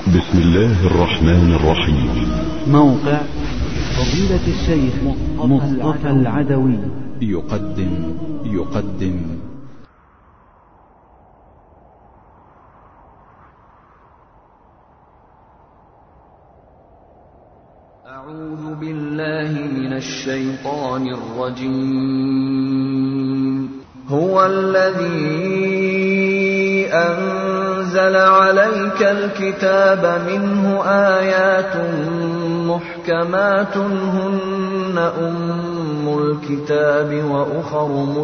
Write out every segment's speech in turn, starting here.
بسم الله الرحمن الرحيم. موقع فضيلة الشيخ مصطفى العدوي يقدم أعوذ بالله من الشيطان الرجيم. هو الذي أنزل عليك الكتاب منه آيات محكمات هن أم الكتاب وأخر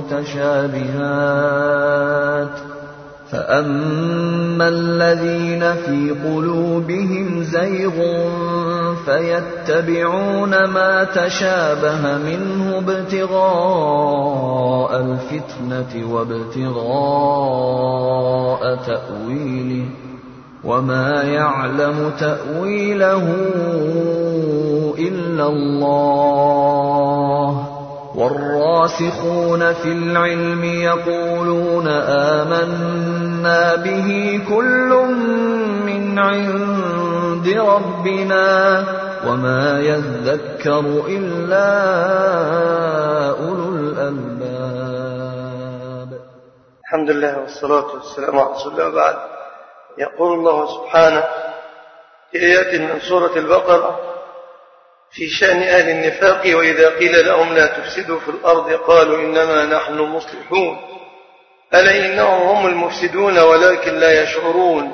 متشابهات فأما الذين في قلوبهم زيغ فيتبعون ما تشابه منه ابتغاء الفتنة وابتغاء تأويله وما يعلم تأويله إلا الله والراسخون في العلم يقولون آمنا به كل من عند ربنا وما يذكر إلا أولو الألباب. الحمد لله والصلاة والسلام على رسول الله بعد. يقول الله سبحانه في آيات من سورة البقرة في شأن أهل النفاق: وإذا قيل لهم لا تفسدوا في الأرض قالوا إنما نحن مصلحون ألا إنهم هم المفسدون ولكن لا يشعرون.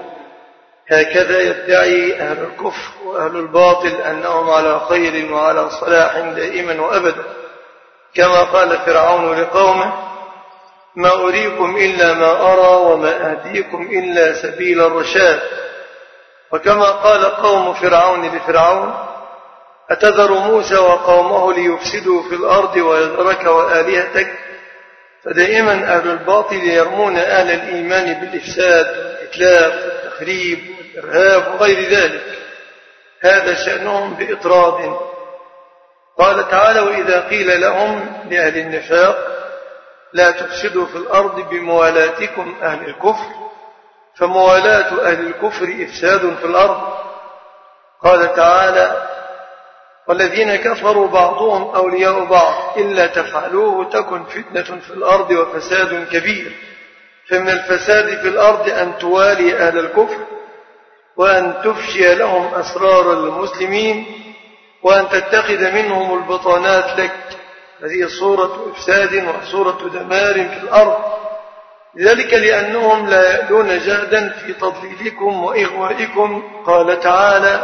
هكذا يدعي أهل الكفر وأهل الباطل أنهم على خير وعلى صلاح دائما وأبدا، كما قال فرعون لقومه: ما أريكم إلا ما أرى وما أهديكم إلا سبيل الرشاد. وكما قال قوم فرعون لفرعون: أتذر موسى وقومه ليفسدوا في الأرض ويذرك وآلهتك. فدائما أهل الباطل يرمون أهل الإيمان بالإفساد والإتلاف والتخريب والإرهاب وغير ذلك، هذا شأنهم بإطراد. قال تعالى: وإذا قيل لهم لأهل النفاق لا تفسدوا في الأرض بموالاتكم أهل الكفر، فموالاة أهل الكفر إفساد في الأرض. قال تعالى: والذين كفروا بعضهم أولياء بعض إلا تفعلوه تكن فتنة في الأرض وفساد كبير. فمن الفساد في الأرض أن توالي أهل الكفر وأن تفشي لهم أسرار المسلمين وأن تتخذ منهم البطانات لك. هذه صورة إفساد وصورة دمار في الأرض، ذلك لأنهم لا يألون جهدا في تضليلكم وإغوائكم. قال تعالى: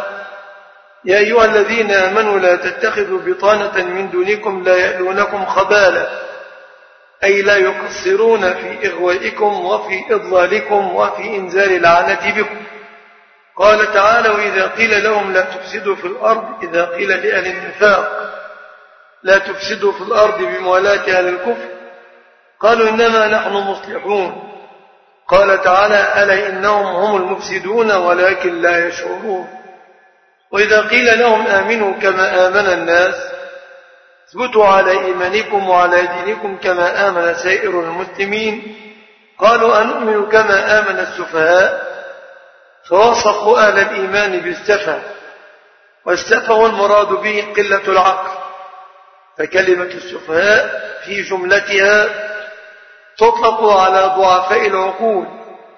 يا أيها الذين آمنوا لا تتخذوا بطانة من دونكم لا يألونكم خبالا، أي لا يقصرون في إغوائكم وفي إضلالكم وفي إنزال العنة بكم. قال تعالى: وإذا قيل لهم لا تفسدوا في الأرض، إذا قيل لأهل النفاق لا تفسدوا في الأرض بموالاة أهل الكفر قالوا إنما نحن مصلحون. قال تعالى: ألا إنهم هم المفسدون ولكن لا يشعرون. وإذا قيل لهم آمنوا كما آمن الناس اثبتوا على إيمانكم وعلى دينكم كما آمن سائر المسلمين قالوا أنؤمن كما آمن السفهاء. فوصفوا أهل الإيمان بالسفه، والسفه المراد به قلة العقل، فكلمة السفهاء في جملتها تطلق على ضعفاء العقول.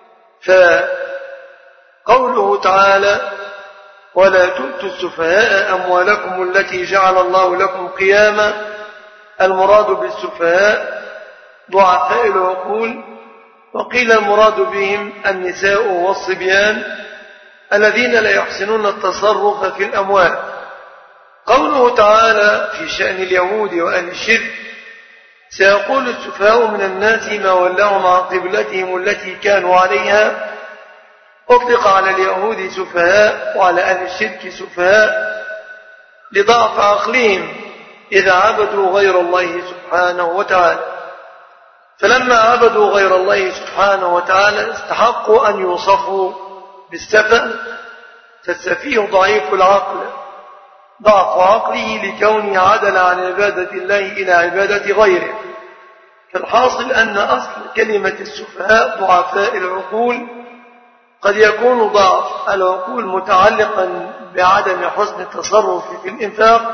فقوله تعالى: ولا تؤتوا السفهاء أموالكم التي جعل الله لكم قياما، المراد بالسفهاء ضعفاء العقول، وقيل المراد بهم النساء والصبيان الذين لا يحسنون التصرف في الأموال. قوله تعالى في شأن اليهود وأهل الشرك: سيقول السفهاء من الناس ما ولاهم عن قبلتهم التي كانوا عليها، أطلق على اليهود سفهاء وعلى أهل الشرك سفهاء لضعف عقلهم إذا عبدوا غير الله سبحانه وتعالى. فلما عبدوا غير الله سبحانه وتعالى استحقوا أن يوصفوا بالسفه، فالسفيه ضعيف العقل، ضعف عقله لكونه عدل عن عبادة الله إلى عبادة غيره. فالحاصل أن أصل كلمة السفهاء ضعفاء العقول، قد يكون ضعف العقول متعلقا بعدم حسن التصرف في الإنفاق،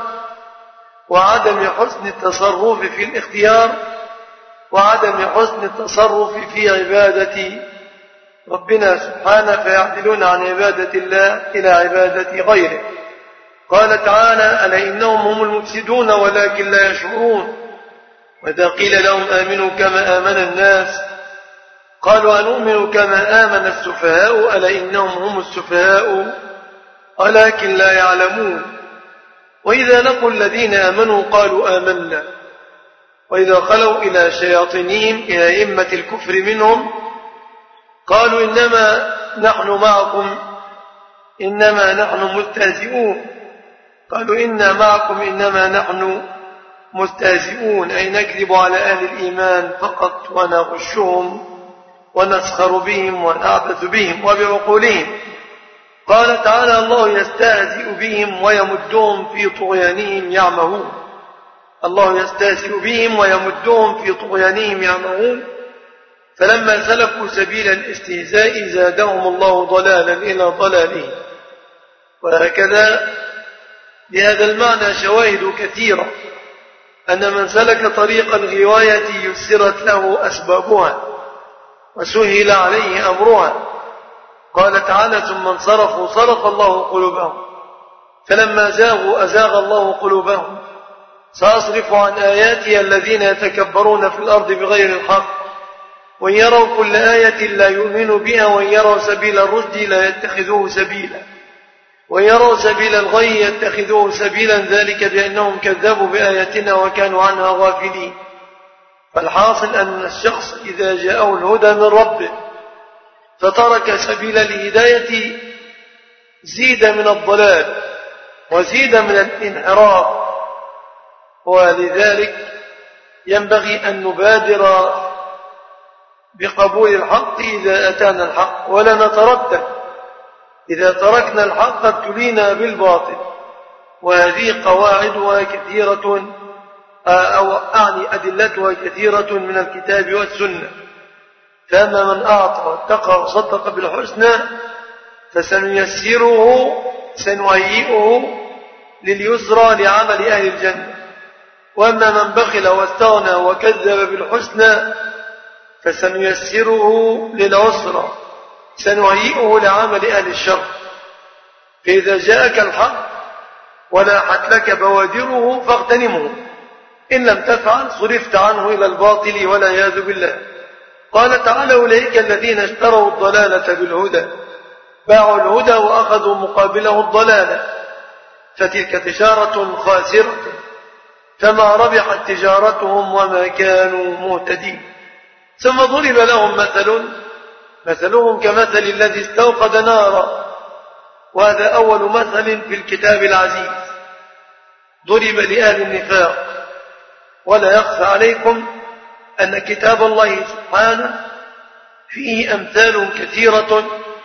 وعدم حسن التصرف في الاختيار، وعدم حسن التصرف في عبادة ربنا سبحانه، فيعدلون عن عبادة الله إلى عبادة غيره. قال تعالى: ألا إنهم هم المفسدون ولكن لا يشعرون. وإذا قيل لهم آمنوا كما آمن الناس قالوا أنؤمن كما آمن السفهاء ألا إنهم هم السفهاء ولكن لا يعلمون. وإذا لقوا الذين آمنوا قالوا آمنا، وإذا خلوا إلى شياطينهم إلى أئمة الكفر منهم قالوا إنما نحن معكم إنما نحن مستهزئون. قالوا إنا معكم إنما نحن مستهزئون، أي نكذب على أهل الإيمان فقط ونغشهم ونسخر بهم ونعبث بهم وبعقولهم. قال تعالى: الله يستهزئ بهم ويمدهم في طغيانهم يعمهون. الله يستهزئ بهم ويمدهم في طغيانهم يعمهون، فلما سلكوا سبيل الاستهزاء زادهم الله ضلالا إلى ضلالهم. وهكذا بهذا المعنى شواهد كثيرة أن من سلك طريق الغواية يسرت له أسبابها وسهل عليه أمرها. قال تعالى: ثم انصرفوا صرف الله قلوبهم فلما زاغوا أزاغ الله قلوبهم سأصرف عن آياتي الذين يتكبرون في الأرض بغير الحق وإن يروا كل آية لا يؤمنوا بها وإن يروا سبيل الرشد لا يتخذوه سبيلا وإن يروا سبيل الغي يتخذوه سبيلا ذلك بأنهم كذبوا بآياتنا وكانوا عنها غافلين. فالحاصل أن الشخص إذا جاءه الهدى من ربه فترك سبيل الهداية زيد من الضلال وزيد من الانحراف. ولذلك ينبغي أن نبادر بقبول الحق إذا أتانا الحق ولا نتردد. إذا تركنا الحق ابتلينا بالباطل، وهذه قواعدها كثيرة أو أعني أدلتها كثيرة من الكتاب والسنة. فأما من أعطى واتقى وصدق بالحسنى فسنيسره سنهيئه لليسرى لعمل أهل الجنة. وأما من بخل واستغنى وكذب بالحسنى فسنيسره للعسرى سنهيئه لعمل أهل الشر. فإذا جاءك الحق ولاحت لك بوادره فاغتنمه، إن لم تفعل صرفت عنه إلى الباطل والعياذ بالله. قال تعالى: أولئك الذين اشتروا الضلالة بالهدى باعوا الهدى وأخذوا مقابله الضلالة فتلك تجارة خاسرة فما ربحت تجارتهم وما كانوا مهتدين. ثم ضرب لهم مثلهم كمثل الذي استوقد نارا، وهذا أول مثل في الكتاب العزيز ضرب لأهل النفاق. ولا يخفى عليكم أن كتاب الله سبحانه فيه أمثال كثيرة،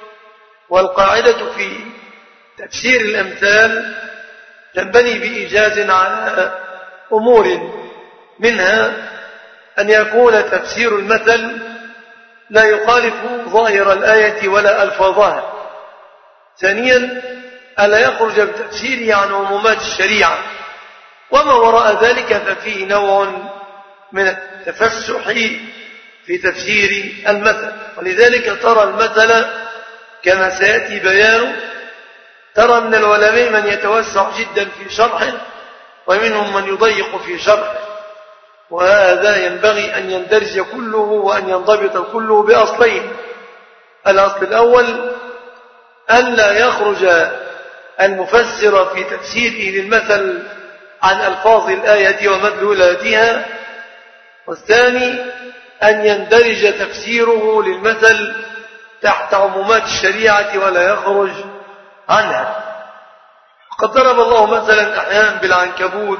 والقاعدة في تفسير الأمثال تنبني بإيجاز على أمور، منها أن يكون تفسير المثل لا يخالف ظاهر الآية ولا ألفاظها. ثانيا ألا يخرج بتفسيره عن عمومات الشريعة، وما وراء ذلك ففيه نوع من التفسح في تفسير المثل. ولذلك ترى المثل كما سيأتي بيانه، ترى من العلماء من يتوسع جدا في شرحه ومنهم من يضيق في شرحه، وهذا ينبغي أن يندرج كله وأن ينضبط كله بأصلين. الأصل الأول أن لا يخرج المفسر في تفسيره للمثل عن ألفاظ الآية ومدلولاتها، والثاني أن يندرج تفسيره للمثل تحت عمومات الشريعة ولا يخرج عنها. قد ضرب الله مثلا أحيانا بالعنكبوت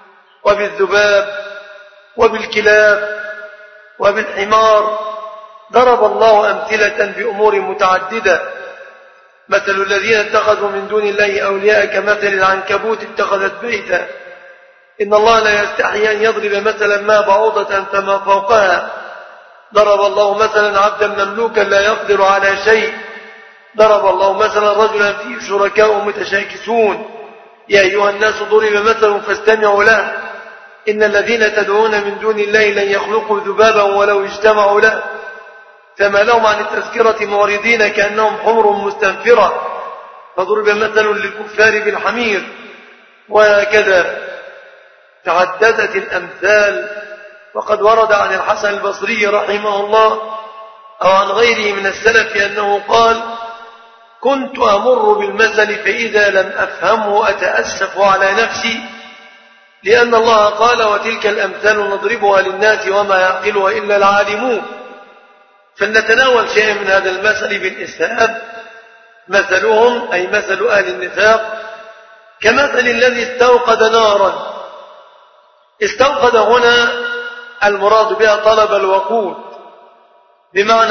وبالذباب وبالكلاب وبالحمار. ضرب الله أمثلة بأمور متعددة. مثل الذين اتخذوا من دون الله أولياء كمثل العنكبوت اتخذت بيتا إن الله لا يستحي أن يضرب مثلا ما بعوضة فما فوقها. ضرب الله مثلا عبدا مملوكا لا يقدر على شيء ضرب الله مثلا رجلا فيه شركاء متشاكسون يا أيها الناس ضرب مثل فاستمعوا له إن الذين تدعون من دون الله لن يخلقوا ذبابا ولو اجتمعوا له فما لهم عن التذكرة معرضين كأنهم حمر مستنفرة فضرب مثل للكفار بالحمير. وهكذا تعددت الأمثال. وقد ورد عن الحسن البصري رحمه الله أو عن غيره من السلف أنه قال كنت أمر بالمثل فإذا لم أفهمه أتأسف على نفسي لأن الله قال وتلك الأمثال نضربها للناس وما يعقلها إلا العالمون. فلنتناول شيئا من هذا المثل بالإسهاب. مثلهم أي مثل أهل النفاق كمثل الذي استوقد نارا. استوقد هنا المراد بها طلب الوقود بمعنى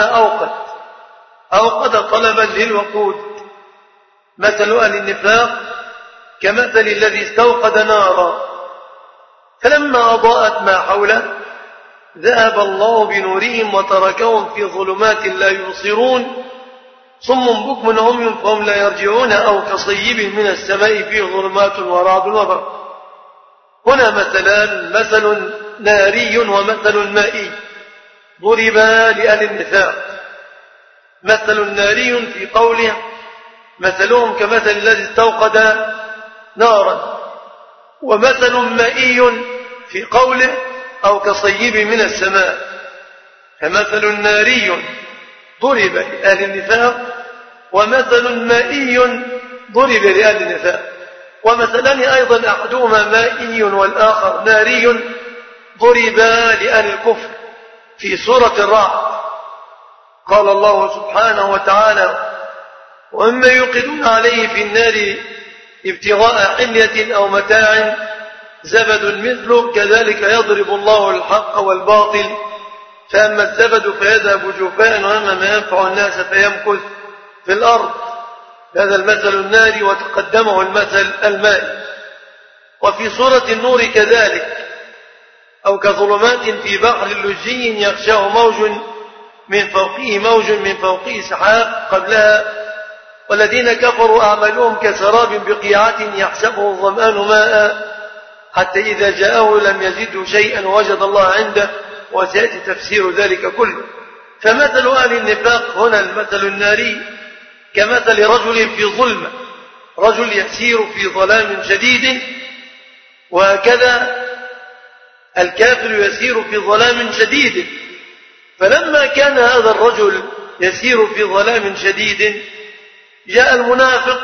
أوقد طلبا للوقود. مثل أهل النفاق كمثل الذي استوقد نارا فلما أضاءت ما حوله ذهب الله بنورهم وتركهم في ظلمات لا يبصرون صم بكم عمي فهم لا يرجعون أو كصيب من السماء فيه ظلمات ورعد وبرق. هنا مثلان مثل ناري ومثل مائي ضربا لأهل النفاق. مثل ناري في قوله مثلهم كمثل الذي استوقد نارا ومثل مائي في قوله أو كصيب من السماء. فمثل ناري ضرب لأهل النفاق ومثل مائي ضرب لأهل النفاق. ومثلان أيضا أحدهما مائي والآخر ناري ضربا لأهل الكفر في سورة الرعد. قال الله سبحانه وتعالى وأما يوقدون عليه في النار ابتغاء حلية أو متاع زبد مثله كذلك يضرب الله الحق والباطل فأما الزبد فيذهب جفاء وأما ما ينفع الناس فيمكث في الأرض. هذا المثل الناري وتقدمه المثل المائي. وفي سورة النور كذلك أو كظلمات في بحر لجي يغشاه موج من فوقه سحاب قبلها والذين كفروا أعملهم كسراب بقيعة يحسبه الظمآن ماء حتى إذا جاءه لم يزده شيئا ووجد الله عنده وسيأتي تفسير ذلك كله. فمثل أهل النفاق هنا المثل الناري كمثل رجل في ظلمة رجل يسير في ظلام شديد وهكذا الكافر يسير في ظلام شديد. فلما كان هذا الرجل يسير في ظلام شديد جاء المنافق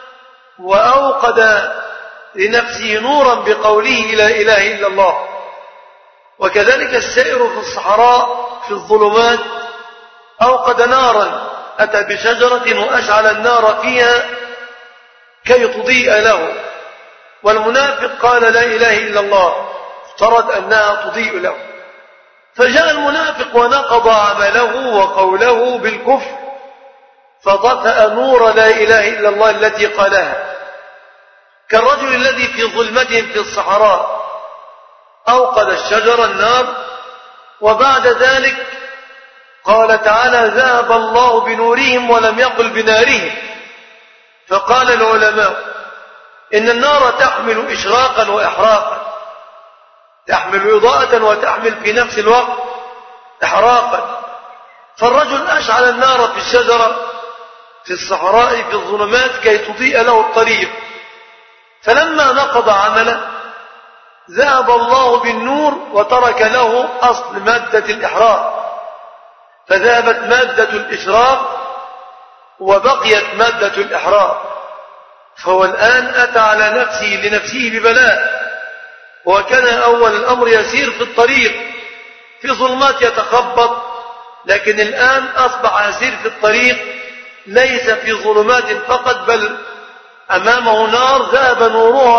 وأوقد لنفسه نورا بقوله لا إله إلا الله. وكذلك السائر في الصحراء في الظلمات أوقد نارا أتى بشجرة وأشعل النار فيها كي تضيء له. والمنافق قال لا إله إلا الله افترض أنها تضيء له. فجاء المنافق ونقض عمله وقوله بالكفر فطفأ نور لا إله إلا الله التي قالها. كالرجل الذي في ظلمة في الصحراء أوقد الشجر النار وبعد ذلك قال تعالى ذهب الله بنورهم ولم يقل بنارهم. فقال العلماء إن النار تحمل إشراقا وإحراقا تحمل إضاءة وتحمل في نفس الوقت إحراقا. فالرجل أشعل النار في الشجرة في الصحراء في الظلمات كي تضيء له الطريق. فلما نقض عمله ذهب الله بالنور وترك له أصل مادة الإحراق فذهبت مادة الإشراق وبقيت مادة الإحراق. فهو الآن أتى على لنفسه ببلاء. وكان أول الأمر يسير في الطريق في ظلمات يتخبط لكن الآن أصبح يسير في الطريق ليس في ظلمات فقط بل أمامه نار ذهب نورها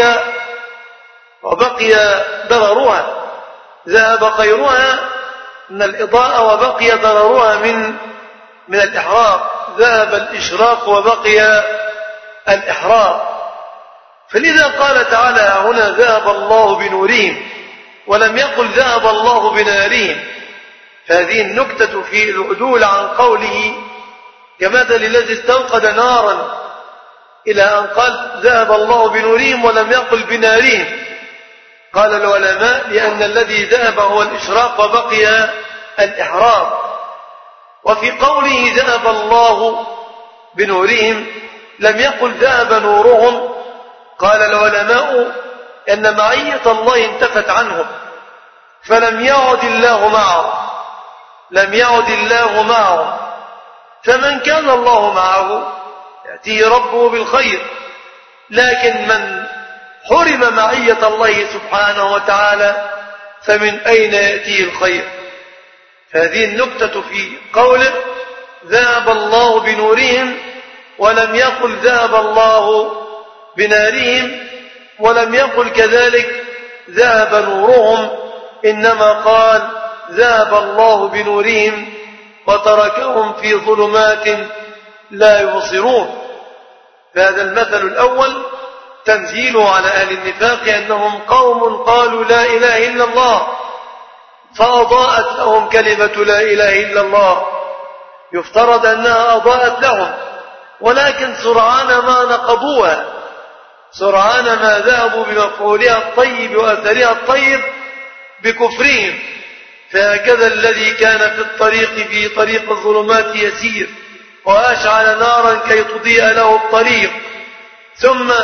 وبقي ضررها ذهب خيرها من الإضاءة وبقي ضررها من الإحراق ذهب الإشراق وبقي الإحراق. فلذا قال تعالى هنا ذهب الله بنورهم ولم يقل ذهب الله بنارهم. فهذه النكتة في العدول عن قوله كمثل الذي استوقد نارا إلى أن قال ذهب الله بنورهم ولم يقل بنارهم. قال العلماء لأن الذي ذهب هو الإشراق وبقي الإحراق. وفي قوله ذهب الله بنورهم لم يقل ذهب نورهم. قال العلماء أن معية الله انتفت عنهم فلم يعد الله معهم، لم يعد الله معهم. فمن كان الله معه يأتيه ربه بالخير، لكن من حرم معية الله سبحانه وتعالى فمن أين يأتيه الخير؟ هذه النكتة في قوله ذهب الله بنورهم ولم يقل ذهب الله بنارهم، ولم يقل كذلك ذهب نورهم، إنما قال ذهب الله بنورهم وتركهم في ظلمات لا يبصرون. فهذا المثل الأول تنزيله على أهل النفاق أنهم قوم قالوا لا إله إلا الله فأضاءت لهم كلمة لا إله إلا الله، يفترض أنها أضاءت لهم، ولكن سرعان ما نقضوها، سرعان ما ذهبوا بمفعولها الطيب وأثرها الطيب بكفرهم. فهكذا الذي كان في الطريق في طريق الظلمات يسير وأشعل نارا كي تضيء له الطريق، ثم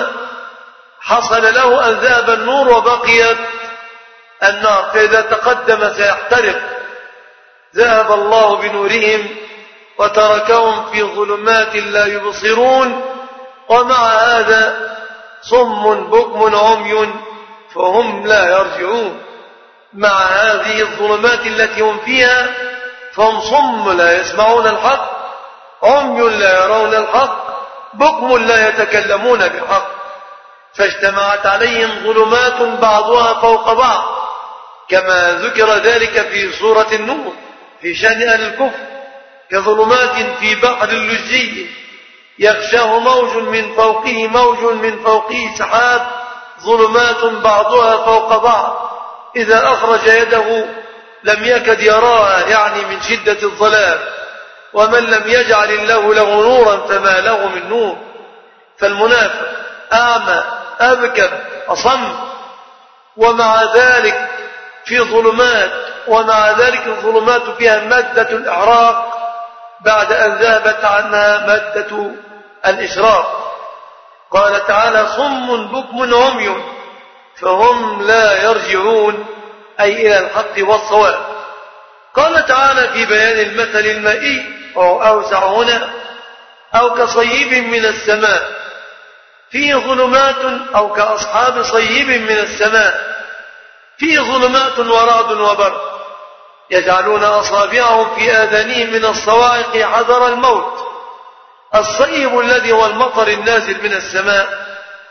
حصل له أن ذهب النور وبقيت النار، فإذا تقدم سيحترق. ذهب الله بنورهم وتركهم في ظلمات لا يبصرون، ومع هذا صم بكم عمي فهم لا يرجعون. مع هذه الظلمات التي هم فيها فهم صم لا يسمعون الحق، عمي لا يرون الحق، بكم لا يتكلمون بحق. فاجتمعت عليهم ظلمات بعضها فوق بعض، كما ذكر ذلك في سورة النور في شأن أهل الكفر، كظلمات في بحر اللجي يغشاه موج من فوقه موج من فوقه سحاب، ظلمات بعضها فوق بعض إذا أخرج يده لم يكد يراها، يعني من شدة الظلام. ومن لم يجعل الله له نورا فما له من نور. فالمنافق أعمى أبكم أصم، ومع ذلك في ظلمات، ومع ذلك الظلمات فيها مادة الإحراق بعد أن ذهبت عنها مادة الإشراق. قال تعالى صم بكم عمي فهم لا يرجعون، أي إلى الحق والصواب. قال تعالى في بيان المثل المائي أو أوسع هنا أو كصيب من السماء فيه ظلمات، أو كأصحاب صيب من السماء فيه ظلمات ورعد وبرق يجعلون أصابعهم في آذانهم من الصواعق حذر الموت. الصيب الذي هو المطر النازل من السماء،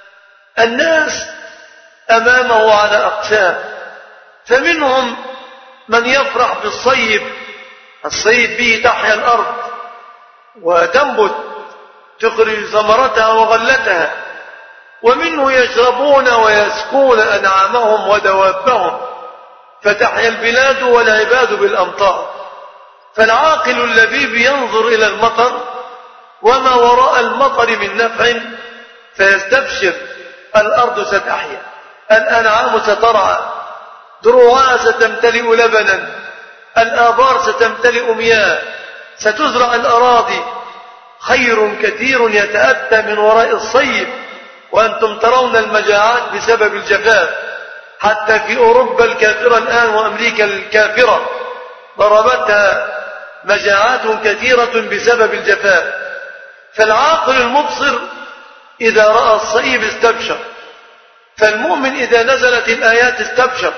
الناس أمامه على أقسام، فمنهم من يفرح بالصيب، الصيب به تحيا الأرض وتنبت تخرج ثمرتها وغلتها، ومنه يشربون ويسقون أنعامهم ودوابهم فتحيا البلاد والعباد بالأمطار. فالعاقل اللبيب ينظر إلى المطر وما وراء المطر من نفع فيستبشر، الأرض ستحيا، الأنعام سترعى، دروعها ستمتلئ لبنا، الآبار ستمتلئ مياه، ستزرع الأراضي، خير كثير يتأتى من وراء الصيب. وأنتم ترون المجاعات بسبب الجفاف، حتى في أوروبا الكافرة الآن وأمريكا الكافرة ضربتها مجاعات كثيرة بسبب الجفاف. فالعاقل المبصر إذا رأى الصيب استبشر، فالمؤمن إذا نزلت الآيات استبشر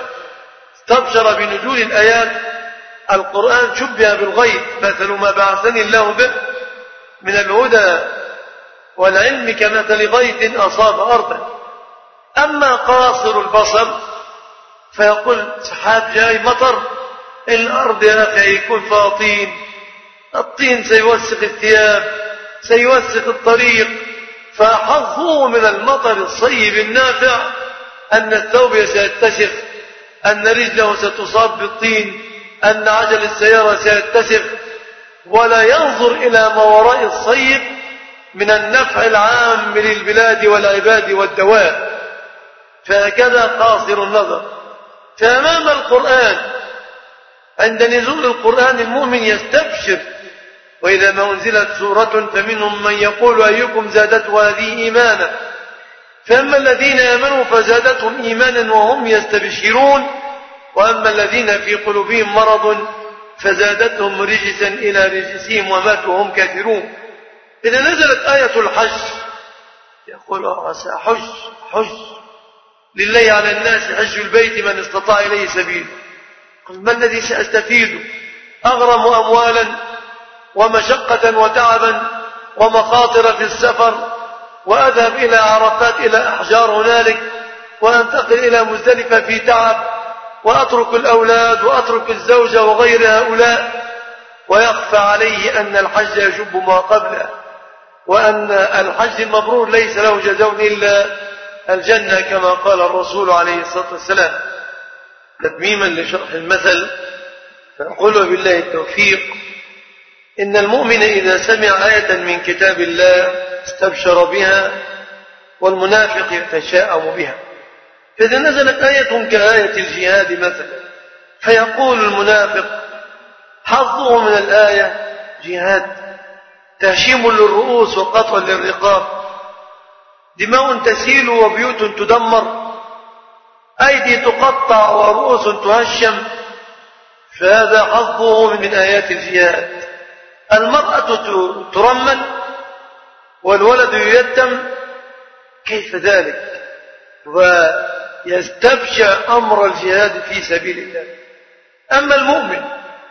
بنزول الآيات. القرآن شبه بالغيب، مثل ما بعثني الله به من الهدى والعلم كمثل غيث أصاب أرضا. أما قاصر البصر فيقول سحاب جاي مطر، الأرض يا أخي يكون فيها طين، الطين سيوسخ الثياب، سيوسخ الطريق. فحظه من المطر الصيب النافع أن الثوب سيتسخ، أن رجله ستصاب بالطين، أن عجل السيارة سيتسخ. ولا ينظر إلى ما وراء الصيد من النفع العام للبلاد والعباد والدواب. فهكذا قاصر النظر. فأمام القرآن عند نزول القرآن المؤمن يستبشر، وإذا ما أنزلت سورة فمنهم من يقول أيكم زادته هذه إيمانا، فأما الذين آمنوا فزادتهم إيمانا وهم يستبشرون، وأما الذين في قلوبهم مرض فزادتهم رجسا إلى رجسهم وماتوا وهم كافرون. إذا نزلت آية الحج يقول حج لله على الناس حج البيت من استطاع إليه سبيل. ما الذي سأستفيد؟ أغرم أموالا ومشقة وتعبا ومخاطر في السفر، وأذهب إلى عرفات إلى أحجار هنالك، وأنتقل إلى مزدلفة في تعب، وأترك الأولاد وأترك الزوجة وغير هؤلاء، ويخفى عليه أن الحج يجب ما قبله، وأن الحج المبرور ليس له جزاء إلا الجنة كما قال الرسول عليه الصلاة والسلام. تتميما لشرح المثل فأقول بالله التوفيق إن المؤمن إذا سمع آية من كتاب الله استبشر بها، والمنافق يتشاءم بها. فإذا نزلت آية كآية الجهاد مثلا فيقول المنافق حظه من الآية جهاد، تهشيم للرؤوس وقطع للرقاب، دماء تسيل وبيوت تدمر، أيدي تقطع ورؤوس تهشم، فهذا حظه من آيات الجهاد. المرأة ترمل والولد ييتم، كيف ذلك؟ ويستبشى أمر الجهاد في سبيل الله. أما المؤمن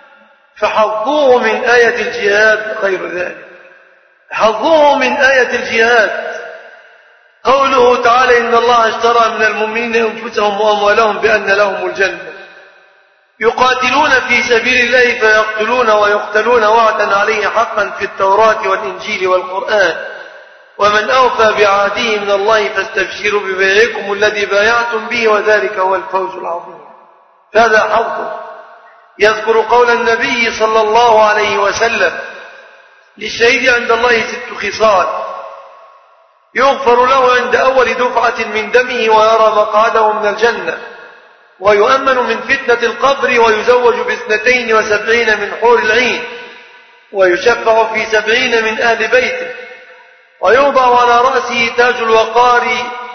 فحظه من آية الجهاد غير ذلك. حظه من آية الجهاد قوله تعالى إن الله اشترى من المؤمنين أنفسهم وأموالهم بأن لهم الجنة يقاتلون في سبيل الله فيقتلون ويقتلون وعدا عليه حقا في التوراة والإنجيل والقرآن، ومن أوفى بعهده من الله فاستبشروا ببيعكم الذي بايعتم به وذلك هو الفوز العظيم. هذا حظه. يذكر قول النبي صلى الله عليه وسلم للشهيد عند الله 6 خصال: يغفر له عند أول دفعة من دمه ويرى مقعده من الجنة، ويؤمن من فتنة القبر، ويزوج ب72 من حور العين، ويشفع في 70 من أهل بيته، ويوضع على رأسه تاج الوقار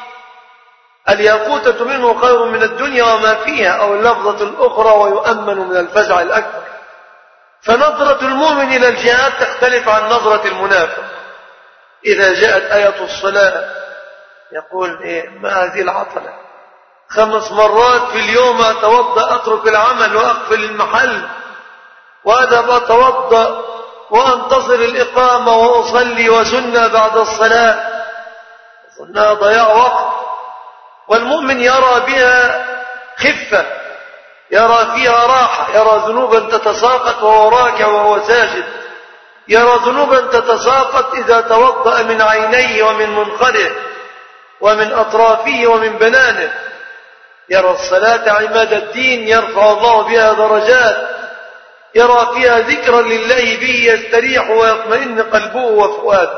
الياقوتة منه خير من الدنيا وما فيها، أو اللفظة الأخرى ويؤمن من الفزع الأكبر. فنظرة المؤمن إلى الجهاد تختلف عن نظرة المنافق. إذا جاءت آية الصلاة يقول ما هذه العطلة، 5 مرات في اليوم أتوضأ أترك العمل وأقفل المحل وأذهب أتوضأ وأنتظر الإقامة وأصلي وسنة بعد الصلاة، أظنها ضياع وقت. والمؤمن يرى بها خفة، يرى فيها راحة، يرى ذنوبا تتساقط وهو راكع وهو ساجد، يرى ذنوبا تتساقط إذا توضأ من عينيه ومن منخره ومن أطرافه ومن بنانه. يرى الصلاة عماد الدين يرفع الله بها درجات، يرى فيها ذكرا لله به يستريح ويطمئن قلبه وفؤاده.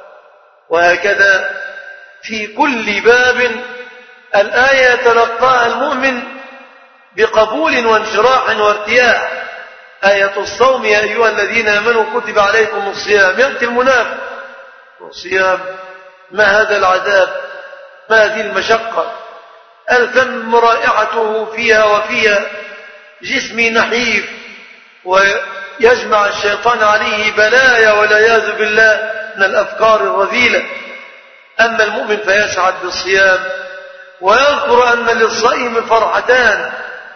وهكذا في كل باب الآية يتلقاها المؤمن بقبول وانشراح وارتياح. آية الصوم يا أيها الذين آمنوا كتب عليكم الصيام، يأتي المنافق الصيام، ما هذا العذاب، ما هذه المشقة، الفم رائحته فيها وفيها، جسمي نحيف، ويجمع الشيطان عليه بلايا والعياذ بالله من الأفكار الرذيلة. أما المؤمن فيسعد بالصيام ويذكر أن للصائم فرحتان: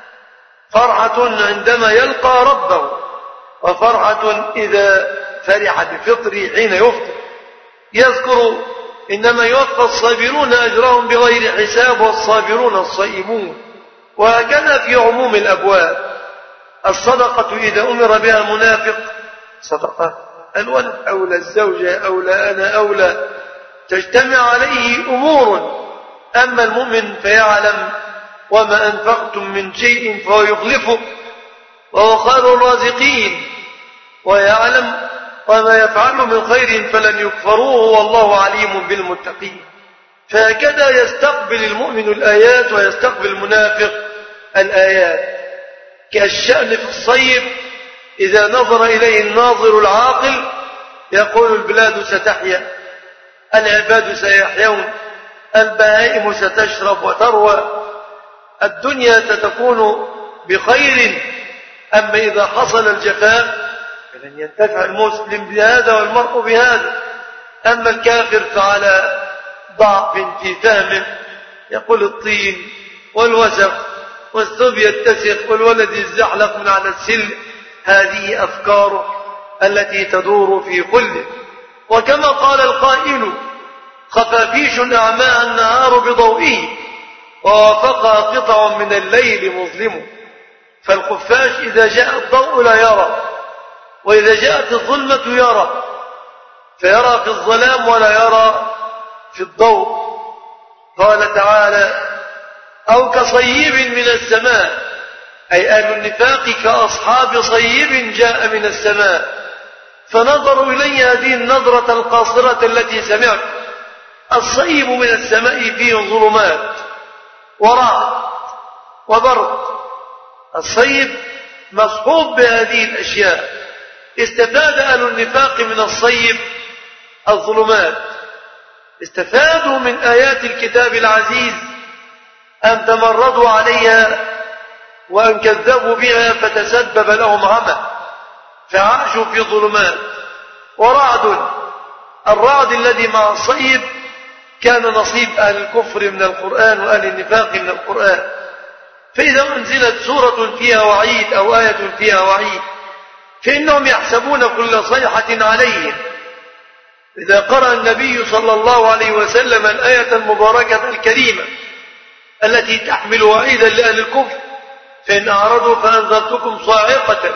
فرحة عندما يلقى ربه، وفرحة إذا فرح بفطره حين يفطر. يذكر إنما يوفى الصابرون أجرهم بغير حساب والصابرون الصائمون. وهكذا في عموم الأبواب. الصدقة إذا أمر بها المنافق صدقة، الولد أولى، الزوجة أولى، أنا أولى، تجتمع عليه أمور. أما المؤمن فيعلم وما أنفقتم من شيء فهو يخلفه وهو خير الرازقين. ويعلم وما يفعل من خير فلن يكفروه والله عليم بالمتقين. فهكذا يستقبل المؤمن الآيات ويستقبل المنافق الآيات. كالشأن في الصيب إذا نظر إليه الناظر العاقل يقول البلاد ستحيا، العباد سيحيون، البهائم ستشرب وتروى، الدنيا ستكون بخير. أما إذا حصل الجفاف فلن ينتفع المسلم بهذا والمرء بهذا. أما الكافر فعلى ضعف في فهمه يقول الطين والوسخ والثوب يتسخ والولد يزحلق من على السلم. هذه أفكاره التي تدور في خلده. وكما قال القائل: خفافيش أعماها النهار بضوئه ووافقها قطع من الليل مظلم. فالخفاش إذا جاء الضوء لا يرى، وإذا جاءت الظلمة يرى، فيرى في الظلام ولا يرى في الضوء. قال تعالى: أو كصيب من السماء، أي أهل النفاق كأصحاب صيب جاء من السماء فنظروا إلي هذه النظرة القاصرة التي سمعت. الصيب من السماء فيه ظلمات ورعد وبرد. الصيب مصحوب بهذه الأشياء. استفاد أهل النفاق من الصيب الظلمات، استفادوا من آيات الكتاب العزيز أن تمردوا عليها وأن كذبوا بها فتسبب لهم عمى فعاشوا في ظلمات. ورعد، الرعد الذي مع الصيب كان نصيب أهل الكفر من القرآن وأهل النفاق من القرآن. فإذا أنزلت سورة فيها وعيد أو آية فيها وعيد فإنهم يحسبون كل صيحة عليهم. إذا قرأ النبي صلى الله عليه وسلم الآية المباركة الكريمة التي تحمل وعيدا لأهل الكفر فإن أعرضوا فأنذرتكم صاعقة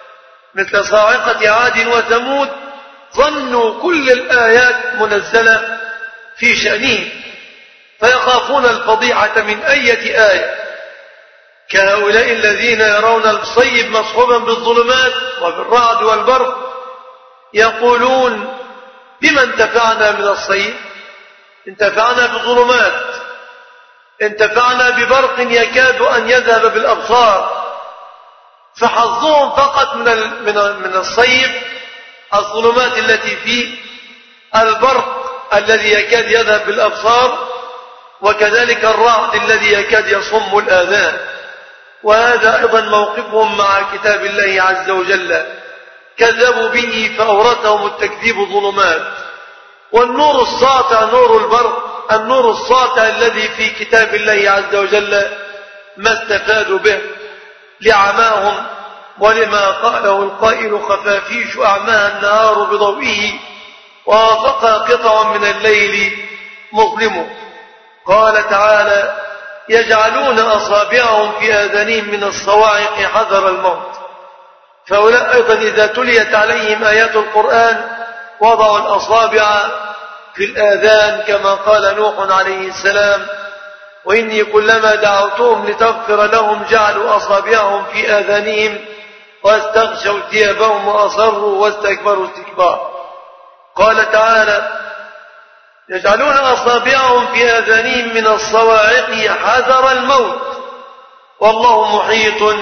مثل صاعقة عاد وثمود، ظنوا كل الآيات منزلة في شأنهم فيخافون الفضيحة من أية آية. كهؤلاء الذين يرون الصيب مصحوبا بالظلمات وبالرعد والبرق يقولون: بما انتفعنا من الصيب؟ انتفعنا بالظلمات، انتفعنا ببرق يكاد أن يذهب بالأبصار. فحظهم فقط من الصيب الظلمات التي فيه، البرق الذي يكاد يذهب بالأبصار، وكذلك الرعد الذي يكاد يصم الآذان. وهذا أيضا موقفهم مع كتاب الله عز وجل، كذبوا به فأورثهم التكذيب ظلمات. والنور الساطع نور البرق، النور الساطع الذي في كتاب الله عز وجل ما استفادوا به لعماهم. ولما قاله القائل: خفافيش أعماها النهار بضوئه ووافقها قطع من الليل مظلم. قال تعالى: يجعلون أصابعهم في آذانهم من الصواعق حذر الموت. فهؤلاء أيضا إذا تليت عليهم آيات القرآن وضعوا الأصابع في الآذان كما قال نوح عليه السلام: وإني كلما دعوتهم لتغفر لهم جعلوا أصابعهم في آذانهم واستغشوا ثيابهم وأصروا واستكبروا استكبارا. قال تعالى: يجعلون أصابعهم في آذانهم من الصواعق حذر الموت والله محيط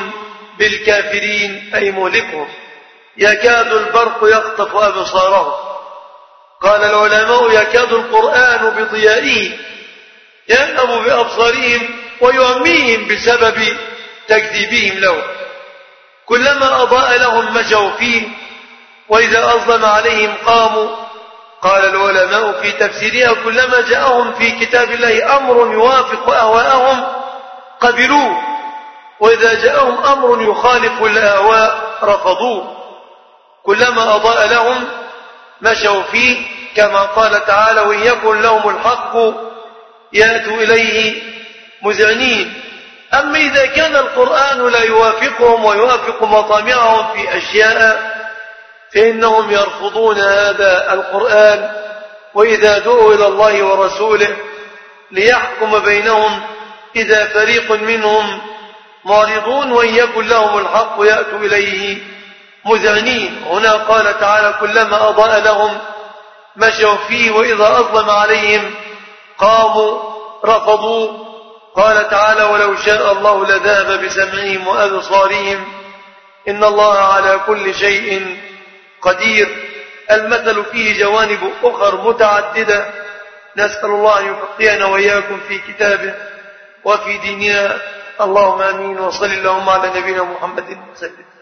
بالكافرين أي مهلكهم. يكاد البرق يخطف أبصارهم. قال العلماء: يكاد القرآن بضيائه يذهب بأبصارهم ويعميهم بسبب تكذيبهم له. كلما أضاء لهم مشوا فيه وإذا أظلم عليهم قاموا. قال العلماء في تفسيرها: كلما جاءهم في كتاب الله أمر يوافق أهواءهم قبلوه، وإذا جاءهم أمر يخالف الأهواء رفضوه. كلما أضاء لهم مشوا فيه كما قال تعالى: وإن يكن لهم الحق يأتوا إليه مذعنين. أما إذا كان القرآن لا يوافقهم ويوافق مطامعهم في أشياء فإنهم يرفضون هذا القرآن. وإذا دعوا إلى الله ورسوله ليحكم بينهم إذا فريق منهم معرضون وإن يكن لهم الحق يأتوا إليه مذعنين. هنا قال تعالى كلما أضاء لهم مشوا فيه وإذا أظلم عليهم قاموا رفضوا. قال تعالى ولو شاء الله لذهب بسمعهم وأبصارهم إن الله على كل شيء قدير. المثل فيه جوانب أخر متعددة، نسأل الله أن يفقهنا وإياكم في كتابه وفي ديننا. اللهم آمين. وصل اللهم على نبينا محمد وسلم.